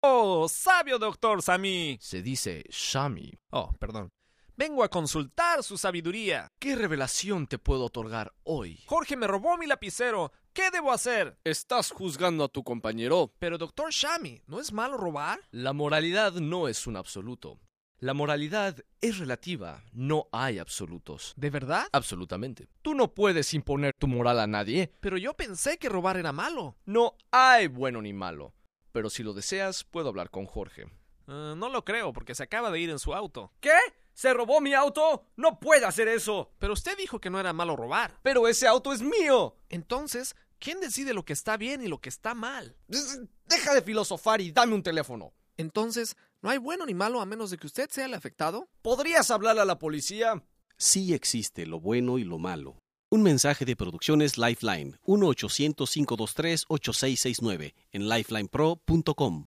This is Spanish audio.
Oh, sabio doctor Sami. Se dice Shami. Oh, perdón. Vengo a consultar su sabiduría. ¿Qué revelación te puedo otorgar hoy? Jorge me robó mi lapicero. ¿Qué debo hacer? ¿Estás juzgando a tu compañero? Pero doctor Shami, ¿no es malo robar? La moralidad no es un absoluto. La moralidad es relativa, no hay absolutos. ¿De verdad? Absolutamente. Tú no puedes imponer tu moral a nadie. Pero yo pensé que robar era malo. No hay bueno ni malo. Pero si lo deseas, puedo hablar con Jorge. No lo creo, porque se acaba de ir en su auto. ¿Qué? ¿Se robó mi auto? ¡No puede hacer eso! Pero usted dijo que no era malo robar. ¡Pero ese auto es mío! Entonces, ¿quién decide lo que está bien y lo que está mal? Deja de filosofar y dame un teléfono. Entonces, ¿no hay bueno ni malo a menos de que usted sea el afectado? ¿Podrías hablar a la policía? Sí existe lo bueno y lo malo. Un mensaje de Producciones Lifeline, 1-800-523-8669, en lifelinepro.com.